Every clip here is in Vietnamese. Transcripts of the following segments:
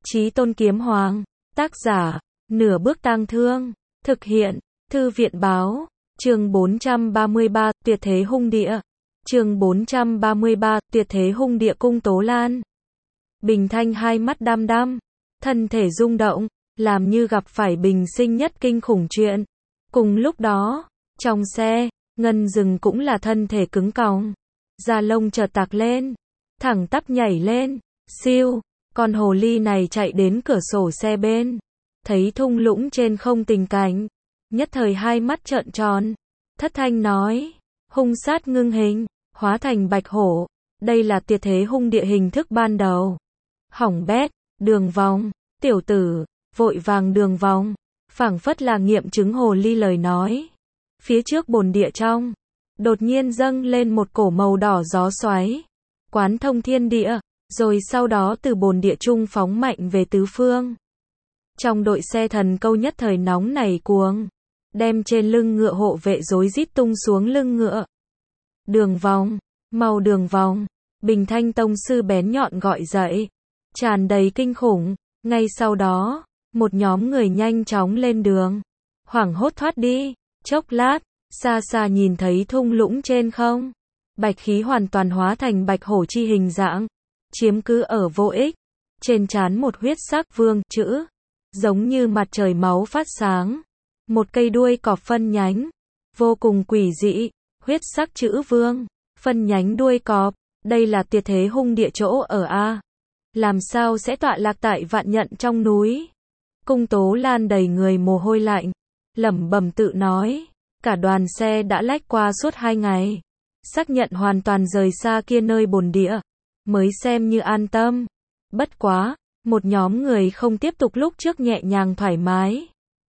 Chí Tôn Kiếm Hoàng. Tác giả, Nửa Bước Tang Thương. Thực hiện, Thư viện Báo. Chương 433, Tuyệt Thế Hung Địa. Chương 433, Tuyệt Thế Hung Địa. Cung Tố Lan. Bình Thanh hai mắt đăm đăm, thân thể rung động, làm như gặp phải bình sinh nhất kinh khủng chuyện. Cùng lúc đó, trong xe, Ngân Dừng cũng là thân thể cứng còng, da lông chợt tạc lên, thẳng tắp nhảy lên, siêu, con hồ ly này chạy đến cửa sổ xe bên, thấy thung lũng trên không tình cảnh, nhất thời hai mắt trợn tròn, thất thanh nói, hung sát ngưng hình, hóa thành bạch hổ, đây là tuyệt thế hung địa hình thức ban đầu. Hỏng bét, đường vòng, tiểu tử, vội vàng đường vòng, phảng phất là nghiệm chứng hồ ly lời nói. Phía trước bồn địa trong, đột nhiên dâng lên một cổ màu đỏ gió xoáy, quán thông thiên địa, rồi sau đó từ bồn địa trung phóng mạnh về tứ phương. Trong đội xe thần câu nhất thời nóng nảy cuồng, đem trên lưng ngựa hộ vệ rối rít tung xuống lưng ngựa. Đường vòng, mau đường vòng, Bình Thanh tông sư bén nhọn gọi dậy, tràn đầy kinh khủng. Ngay sau đó, một nhóm người nhanh chóng lên đường, hoảng hốt thoát đi. Chốc lát, xa xa nhìn thấy thung lũng trên không, bạch khí hoàn toàn hóa thành bạch hổ chi hình dạng, chiếm cứ ở vô ích. Trên trán một huyết sắc vương chữ, giống như mặt trời máu phát sáng. Một cây đuôi cọp phân nhánh, vô cùng quỷ dị, huyết sắc chữ vương, phân nhánh đuôi cọp, đây là tuyệt thế hung địa chỗ ở a. Làm sao sẽ tọa lạc tại vạn nhận trong núi? Cung Tố Lan đầy người mồ hôi lạnh, lẩm bẩm tự nói, cả đoàn xe đã lách qua suốt 2 ngày, xác nhận hoàn toàn rời xa kia nơi bồn địa, mới xem như an tâm. Bất quá, một nhóm người không tiếp tục lúc trước nhẹ nhàng thoải mái,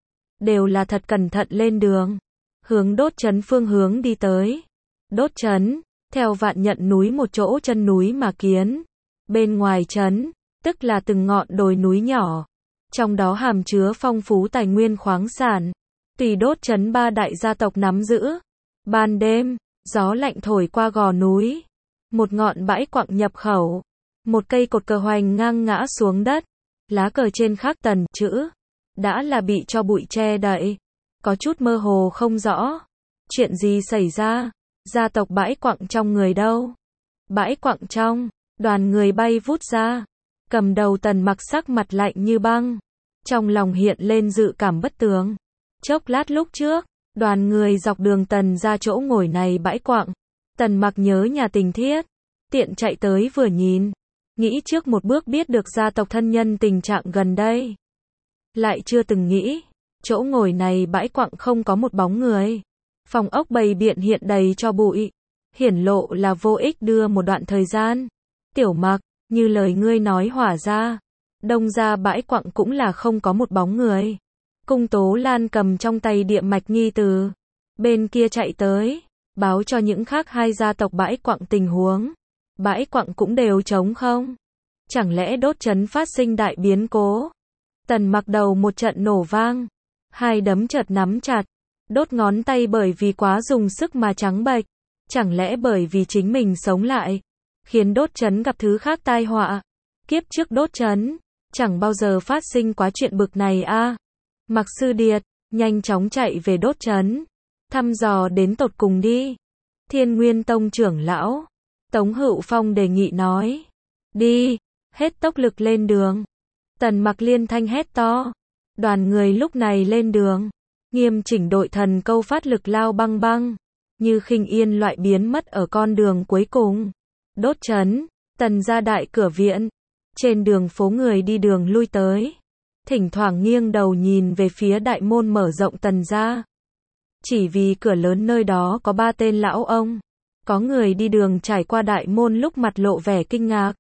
đều là thật cẩn thận lên đường, hướng Đốt Trấn phương hướng đi tới. Đốt Trấn, theo vạn nhận núi một chỗ chân núi mà kiến, bên ngoài trấn, tức là từng ngọn đồi núi nhỏ, trong đó hàm chứa phong phú tài nguyên khoáng sản, tùy Đốt Trấn 3 đại gia tộc nắm giữ. Ban đêm, gió lạnh thổi qua gò núi, một ngọn bãi quặng nhập khẩu, một cây cột cờ hoành ngang ngã xuống đất, lá cờ trên khắc Tần chữ, đã là bị cho bụi che đậy, có chút mơ hồ không rõ. Chuyện gì xảy ra? Gia tộc bãi quặng trong người đâu? Bãi quặng trong, đoàn người bay vút ra, cầm đầu Tần Mặc sắc mặt lạnh như băng, trong lòng hiện lên dự cảm bất tường. Chốc lát lúc trước, đoàn người dọc đường Tần ra chỗ ngồi này bãi quặng, Tần Mặc nhớ nhà tình thiết, tiện chạy tới vừa nhìn, nghĩ trước một bước biết được gia tộc thân nhân tình trạng gần đây. Lại chưa từng nghĩ, chỗ ngồi này bãi quặng không có một bóng người, phòng ốc bày biện hiện đầy cho bụi, hiển lộ là vô ích đưa một đoạn thời gian. Tiểu Mặc, như lời ngươi nói hỏa ra, đông ra bãi quặng cũng là không có một bóng người. Cung Tố Lan cầm trong tay địa mạch nghi từ, bên kia chạy tới, báo cho những khác hai gia tộc bãi quặng tình huống. Bãi quặng cũng đều trống không? Chẳng lẽ Đốt Trấn phát sinh đại biến cố? Tần Mặc đầu một trận nổ vang, hai đấm chợt nắm chặt, đốt ngón tay bởi vì quá dùng sức mà trắng bệch. Chẳng lẽ bởi vì chính mình sống lại, khiến Đốt Trấn gặp thứ khác tai họa? Kiếp trước Đốt Trấn chẳng bao giờ phát sinh quá chuyện bực này a. Mặc Sư Điệt nhanh chóng chạy về Đốt Trấn, thăm dò đến tột cùng đi. Thiên Nguyên Tông trưởng lão Tống Hữu Phong đề nghị nói, đi, hết tốc lực lên đường. Tần Mặc liên thanh hét to, đoàn người lúc này lên đường, nghiêm chỉnh đội thần câu phát lực lao băng băng, như khinh yên loại biến mất ở con đường cuối cùng. Đốt Trấn, Tần gia đại cửa viện, trên đường phố người đi đường lui tới, thỉnh thoảng nghiêng đầu nhìn về phía đại môn mở rộng Tần gia. Chỉ vì cửa lớn nơi đó có 3 tên lão ông, có người đi đường trải qua đại môn lúc mặt lộ vẻ kinh ngạc,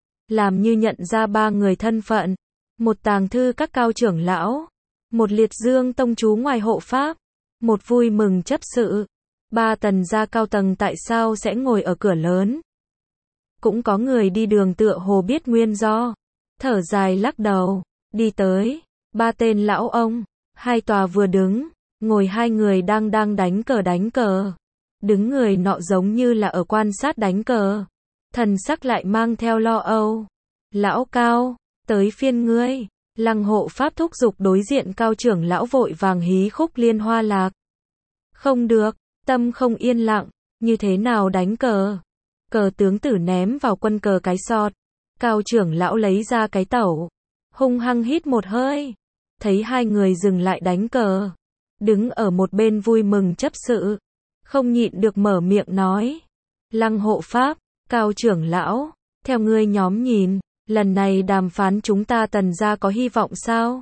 làm như nhận ra 3 người thân phận, một Tàng Thư các cao trưởng lão, một Liệt Dương tông chú ngoài hộ pháp, một Vui Mừng chấp sự. 3 Tần gia cao tầng tại sao sẽ ngồi ở cửa lớn? Cũng có người đi đường tựa hồ biết nguyên do, thở dài lắc đầu, đi tới, 3 tên lão ông, 2 tòa vừa đứng, ngồi 2 người đang đánh cờ. Đứng người nọ giống như là ở quan sát đánh cờ, thần sắc lại mang theo lo âu. Lão Cao, tới phiên ngươi. Lăng hộ pháp thúc giục đối diện Cao trưởng lão vội vàng hí khúc Liên Hoa Lạc. Không được, tâm không yên lặng, như thế nào đánh cờ? Cờ tướng tử ném vào quân cờ cái sọt. Cao trưởng lão lấy ra cái tẩu, hung hăng hít một hơi. Thấy hai người dừng lại đánh cờ. Đứng ở một bên vui mừng chấp sự. Không nhịn được mở miệng nói. Lăng hộ pháp, Cao trưởng lão, theo ngươi nhóm nhìn, lần này đàm phán chúng ta Tần gia có hy vọng sao?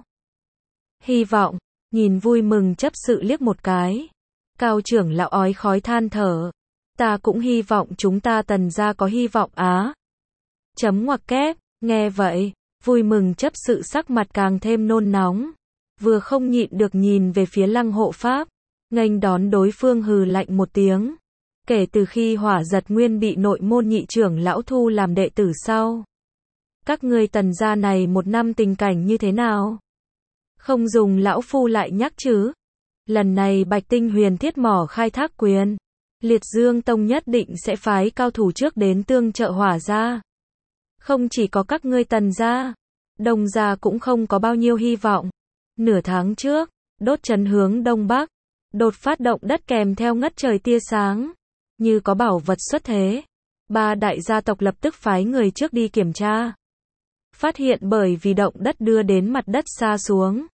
Hy vọng, nhìn vui mừng chấp sự liếc một cái. Cao trưởng lão ói khói than thở. Ta cũng hy vọng chúng ta Tần gia có hy vọng á. Chấm ngoặc kép, nghe vậy, vui mừng chấp sự sắc mặt càng thêm nôn nóng. Vừa không nhịn được nhìn về phía lăng hộ pháp, nghênh đón đối phương hừ lạnh một tiếng. Kể từ khi Hỏa Giật Nguyên bị nội môn nhị trưởng lão thu làm đệ tử sau. Các ngươi Tần gia này một năm tình cảnh như thế nào? Không dùng lão phu lại nhắc chứ. Lần này Bạch Tinh Huyền Thiết mỏ khai thác quyền. Liệt Dương Tông nhất định sẽ phái cao thủ trước đến tương trợ Hỏa gia. Không chỉ có các ngươi Tần gia, Đông gia cũng không có bao nhiêu hy vọng. Nửa tháng trước, đốt trấn hướng Đông Bắc, đột phát động đất kèm theo ngất trời tia sáng. Như có bảo vật xuất thế. Ba đại gia tộc lập tức phái người trước đi kiểm tra. Phát hiện bởi vì động đất đưa đến mặt đất xa xuống.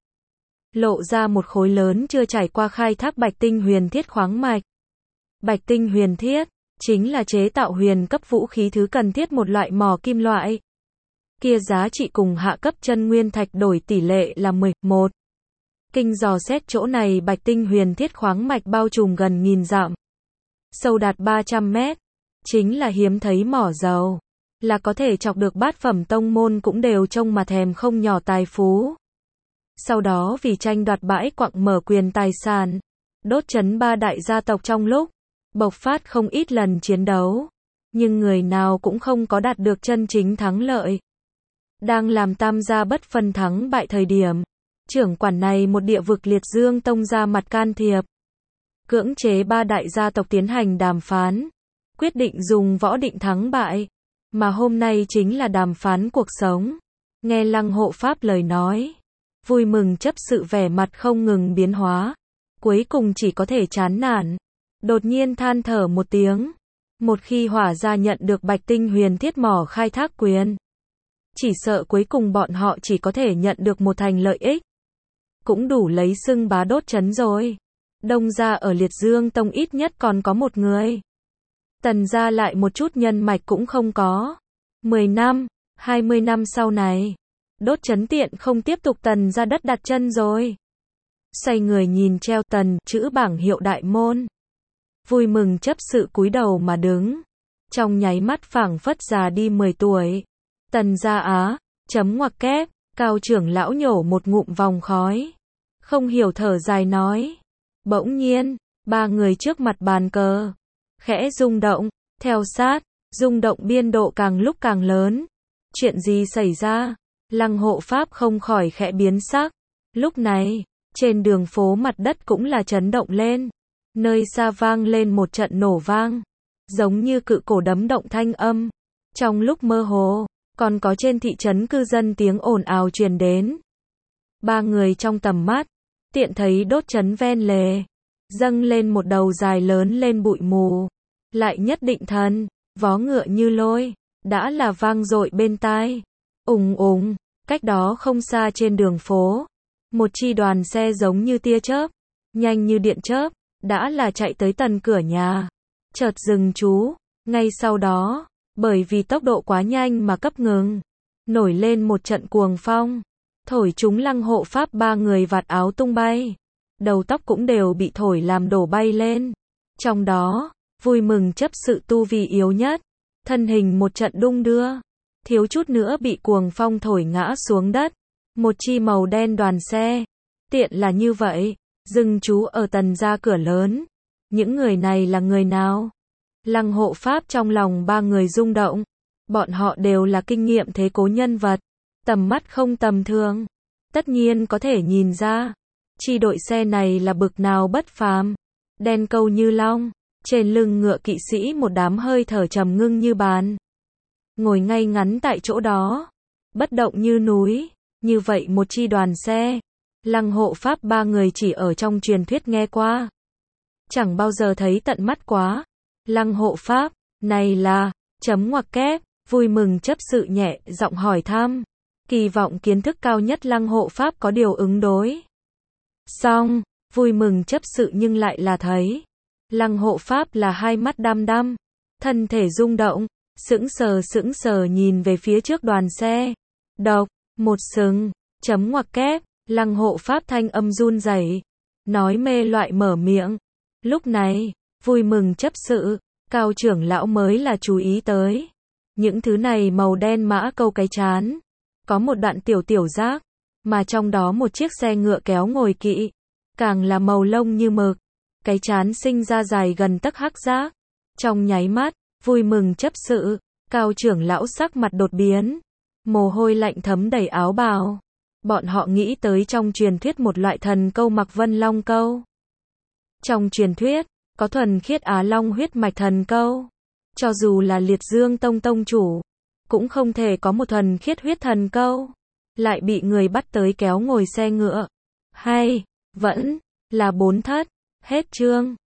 Lộ ra một khối lớn chưa trải qua khai thác Bạch Tinh Huyền Thiết khoáng mạch. Bạch Tinh Huyền Thiết, chính là chế tạo huyền cấp vũ khí thứ cần thiết một loại mỏ kim loại. Kia giá trị cùng hạ cấp chân nguyên thạch đổi tỷ lệ là 11. Kinh dò xét chỗ này Bạch Tinh Huyền Thiết khoáng mạch bao trùm gần 1000 dặm. Sâu đạt 300 mét. Chính là hiếm thấy mỏ dầu. Là có thể chọc được bát phẩm tông môn cũng đều trông mà thèm không nhỏ tài phú. Sau đó vì tranh đoạt bãi quặng mở quyền tài sản, đốt trấn ba đại gia tộc trong lúc bộc phát không ít lần chiến đấu, nhưng người nào cũng không có đạt được chân chính thắng lợi. Đang làm tam gia bất phân thắng bại thời điểm, trưởng quản này một địa vực Liệt Dương Tông ra mặt can thiệp, cưỡng chế ba đại gia tộc tiến hành đàm phán, quyết định dùng võ định thắng bại, mà hôm nay chính là đàm phán cuộc sống. Nghe Lăng hộ pháp lời nói, vui mừng chấp sự vẻ mặt không ngừng biến hóa, cuối cùng chỉ có thể chán nản, đột nhiên than thở một tiếng. Một khi Hỏa gia nhận được Bạch Tinh Huyền Thiết mỏ khai thác quyền, chỉ sợ cuối cùng bọn họ chỉ có thể nhận được một thành lợi ích, cũng đủ lấy xưng bá đốt trấn rồi. Đông gia ở Liệt Dương Tông ít nhất còn có một người. Tần gia lại một chút nhân mạch cũng không có. 10 năm, 20 năm sau này, đốt trấn tiện không tiếp tục Tần gia đất đặt chân rồi. Xoay người nhìn treo Tần chữ bảng hiệu đại môn. Vui mừng chấp sự cúi đầu mà đứng. Trong nháy mắt phảng phất già đi 10 tuổi. Tần gia á, chấm ngoặc kép, Cao trưởng lão nhổ một ngụm vòng khói. Không hiểu thở dài nói. Bỗng nhiên, ba người trước mặt bàn cờ khẽ rung động, theo sát, rung động biên độ càng lúc càng lớn. Chuyện gì xảy ra? Lăng hộ pháp không khỏi khẽ biến sắc. Lúc này, trên đường phố mặt đất cũng là chấn động lên. Nơi xa vang lên một trận nổ vang, giống như cự cổ đấm động thanh âm. Trong lúc mơ hồ, còn có trên thị trấn cư dân tiếng ồn ào truyền đến. Ba người trong tầm mắt, tiện thấy đốt trấn ven lề, dâng lên một đầu dài lớn lên bụi mù. Lại nhất định thần, vó ngựa như lôi, đã là vang dội bên tai. Ùng ùng, cách đó không xa trên đường phố, một chi đoàn xe giống như tia chớp, nhanh như điện chớp, đã là chạy tới tần cửa nhà. Chợt dừng chú, ngay sau đó, bởi vì tốc độ quá nhanh mà cấp ngừng, nổi lên một trận cuồng phong, thổi chúng Lăng hộ pháp ba người vạt áo tung bay, đầu tóc cũng đều bị thổi làm đổ bay lên. Trong đó, vui mừng chấp sự tu vi yếu nhất, thân hình một trận đung đưa, thiếu chút nữa bị cuồng phong thổi ngã xuống đất. Một chi màu đen đoàn xe, tiện là như vậy, dừng trú ở Tần gia cửa lớn. Những người này là người nào? Lăng hộ pháp trong lòng ba người rung động. Bọn họ đều là kinh nghiệm thế cố nhân vật, tầm mắt không tầm thường. Tất nhiên có thể nhìn ra, chi đội xe này là bực nào bất phàm. Đen câu như long, trên lưng ngựa kỵ sĩ một đám hơi thở trầm ngưng như bàn, ngồi ngay ngắn tại chỗ đó. bất động như núi. Như vậy một chi đoàn xe, Lăng Hộ Pháp ba người chỉ ở trong truyền thuyết nghe qua, chẳng bao giờ thấy tận mắt quá. Lăng Hộ Pháp, này là, chấm ngoặc kép, vui mừng chấp sự nhẹ giọng hỏi thăm, kỳ vọng kiến thức cao nhất Lăng Hộ Pháp có điều ứng đối. Xong, vui mừng chấp sự nhưng lại là thấy, Lăng Hộ Pháp là hai mắt đăm đăm, thân thể rung động, sững sờ nhìn về phía trước đoàn xe. Độc, một sừng, chấm ngoặc kép, Lăng Hộ Pháp thanh âm run rẩy, nói mê loại mở miệng. Lúc này, vui mừng chấp sự, Cao trưởng lão mới là chú ý tới. Những thứ này màu đen mã câu cái chán, có một đoạn tiểu rác, mà trong đó một chiếc xe ngựa kéo ngồi kỵ, càng là màu lông như mực, cái chán sinh ra dài gần tấc hắc rác. Trong nháy mắt, vui mừng chấp sự, Cao trưởng lão sắc mặt đột biến, mồ hôi lạnh thấm đầy áo bào. Bọn họ nghĩ tới trong truyền thuyết một loại thần câu Mạc Vân Long câu. Trong truyền thuyết, có thuần khiết Á Long huyết mạch thần câu. Cho dù là Liệt Dương Tông tông chủ, cũng không thể có một thuần khiết huyết thần câu. Lại bị người bắt tới kéo ngồi xe ngựa. Hay, vẫn, là 4 thất. Hết chương.